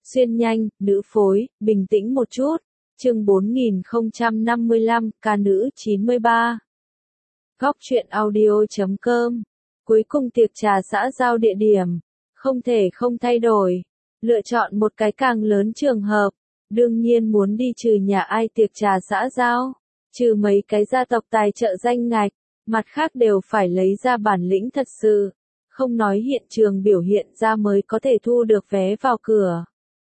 Xuyên nhanh, nữ phối, bình tĩnh một chút. Chương 4055, ca nữ 93. Góc truyện audio.com. Cuối cùng tiệc trà xã giao địa điểm, không thể không thay đổi. Lựa chọn một cái càng lớn trường hợp, đương nhiên muốn đi trừ nhà ai tiệc trà xã giao, trừ mấy cái gia tộc tài trợ danh ngạch, mặt khác đều phải lấy ra bản lĩnh thật sự, không nói hiện trường biểu hiện ra mới có thể thu được vé vào cửa.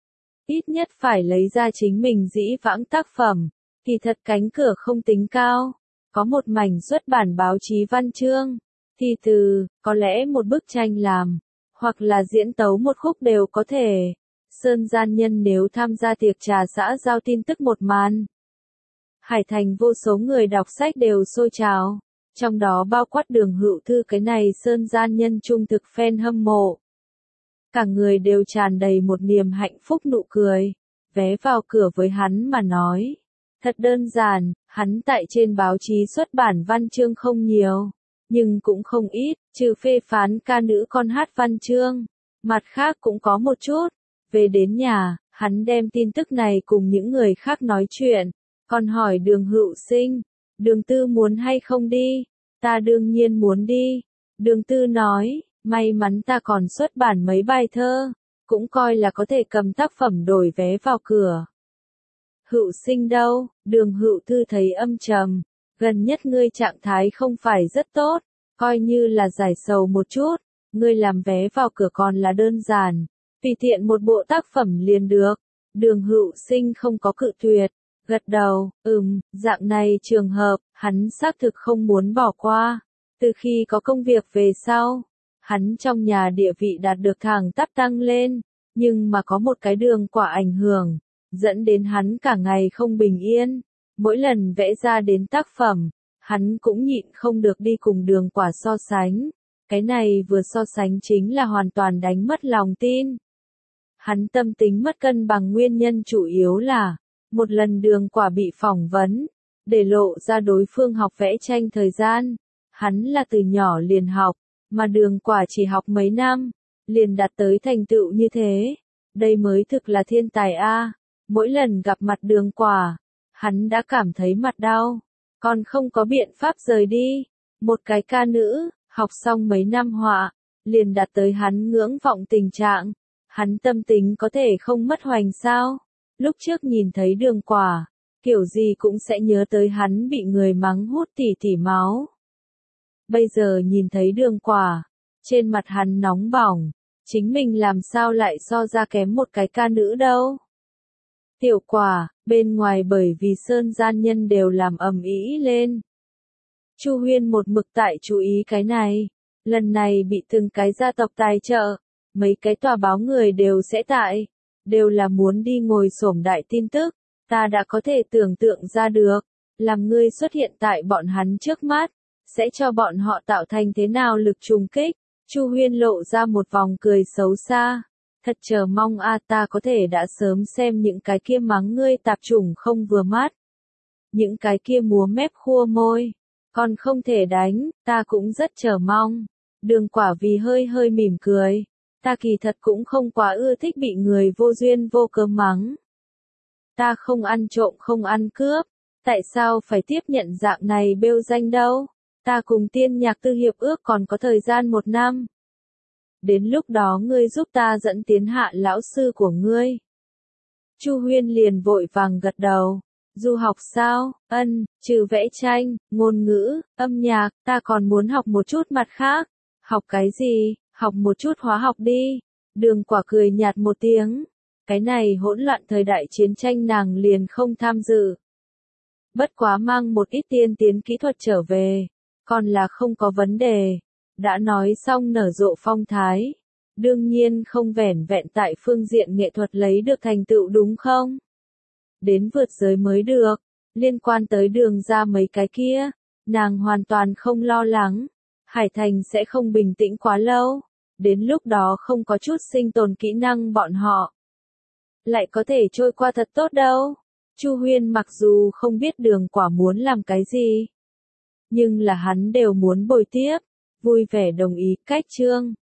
Ít nhất phải lấy ra chính mình dĩ vãng tác phẩm, kỳ thật cánh cửa không tính cao, có một mảnh xuất bản báo chí văn chương, thi từ, có lẽ một bức tranh làm, hoặc là diễn tấu một khúc đều có thể. Sơn gian nhân nếu tham gia tiệc trà xã giao tin tức một màn. Hải Thành vô số người đọc sách đều sôi trào, trong đó bao quát Đường Hữu Thư cái này Sơn gian nhân trung thực fan hâm mộ. Cả người đều tràn đầy một niềm hạnh phúc nụ cười, vé vào cửa với hắn mà nói. Thật đơn giản, hắn tại trên báo chí xuất bản văn chương không nhiều, nhưng cũng không ít, trừ phê phán ca nữ con hát văn chương. Mặt khác cũng có một chút. Về đến nhà, hắn đem tin tức này cùng những người khác nói chuyện, còn hỏi Đường Hữu Sinh, Đường Tư muốn hay không đi? Ta đương nhiên muốn đi. Đường Tư nói, may mắn ta còn xuất bản mấy bài thơ, cũng coi là có thể cầm tác phẩm đổi vé vào cửa. Hữu Sinh đâu? Đường Hữu Thư thấy âm trầm, gần nhất ngươi trạng thái không phải rất tốt, coi như là giải sầu một chút, ngươi làm vé vào cửa còn là đơn giản. Tùy tiện một bộ tác phẩm liền được. Đường Hữu Sinh không có cự tuyệt, gật đầu, dạng này trường hợp, hắn xác thực không muốn bỏ qua. Từ khi có công việc về sau, hắn trong nhà địa vị đạt được thẳng tắp tăng lên, nhưng mà có một cái Đường Quả ảnh hưởng, dẫn đến hắn cả ngày không bình yên. Mỗi lần vẽ ra đến tác phẩm, hắn cũng nhịn không được đi cùng Đường Quả so sánh. Cái này vừa so sánh chính là hoàn toàn đánh mất lòng tin. Hắn tâm tính mất cân bằng nguyên nhân chủ yếu là, một lần Đường Quả bị phỏng vấn, để lộ ra đối phương học vẽ tranh thời gian. Hắn là từ nhỏ liền học, mà Đường Quả chỉ học mấy năm, liền đạt tới thành tựu như thế. Đây mới thực là thiên tài a. Mỗi lần gặp mặt Đường Quả, hắn đã cảm thấy mặt đau, còn không có biện pháp rời đi. Một cái ca nữ, học xong mấy năm họa, liền đạt tới hắn ngưỡng vọng tình trạng. Hắn tâm tính có thể không mất hoành sao? Lúc trước nhìn thấy Đường Quả, kiểu gì cũng sẽ nhớ tới hắn bị người mắng hút tỉ máu. Bây giờ nhìn thấy Đường Quả, trên mặt hắn nóng bỏng, chính mình làm sao lại so ra kém một cái ca nữ đâu. Tiểu Quả, bên ngoài bởi vì Sơn gian nhân đều làm ầm ĩ lên. Chu Huyên một mực tại chú ý cái này, lần này bị từng cái gia tộc tài trợ. Mấy cái tòa báo người đều sẽ tại, đều là muốn đi ngồi xổm đại tin tức, ta đã có thể tưởng tượng ra được, làm ngươi xuất hiện tại bọn hắn trước mắt, sẽ cho bọn họ tạo thành thế nào lực trùng kích. Chu Huyên lộ ra một vòng cười xấu xa, thật chờ mong ta có thể đã sớm xem những cái kia mắng ngươi tạp chủng không vừa mắt. Những cái kia múa mép khua môi, còn không thể đánh, ta cũng rất chờ mong. Đường Quả vì hơi mỉm cười. Ta kỳ thật cũng không quá ưa thích bị người vô duyên vô cớ mắng. Ta không ăn trộm không ăn cướp, tại sao phải tiếp nhận dạng này bêu danh đâu? Ta cùng Tiên Nhạc Tư hiệp ước còn có thời gian 1 năm. Đến lúc đó ngươi giúp ta dẫn tiến hạ lão sư của ngươi. Chu Huyên liền vội vàng gật đầu. Du học sao? Trừ vẽ tranh, ngôn ngữ, âm nhạc, ta còn muốn học một chút mặt khác. Học cái gì? Học một chút hóa học đi. Đường Quả cười nhạt một tiếng. Cái này hỗn loạn thời đại chiến tranh nàng liền không tham dự. Bất quá mang một ít tiên tiến kỹ thuật trở về, còn là không có vấn đề. Đã nói xong nở rộ phong thái. Đương nhiên không vẻn vẹn tại phương diện nghệ thuật lấy được thành tựu đúng không? Đến vượt giới mới được. Liên quan tới Đường ra mấy cái kia, nàng hoàn toàn không lo lắng. Hải Thành sẽ không bình tĩnh quá lâu. Đến lúc đó không có chút sinh tồn kỹ năng bọn họ lại có thể trôi qua thật tốt đâu. Chu Huyên mặc dù không biết Đường Quả muốn làm cái gì, nhưng là hắn đều muốn bồi tiếp, vui vẻ đồng ý. Cách chương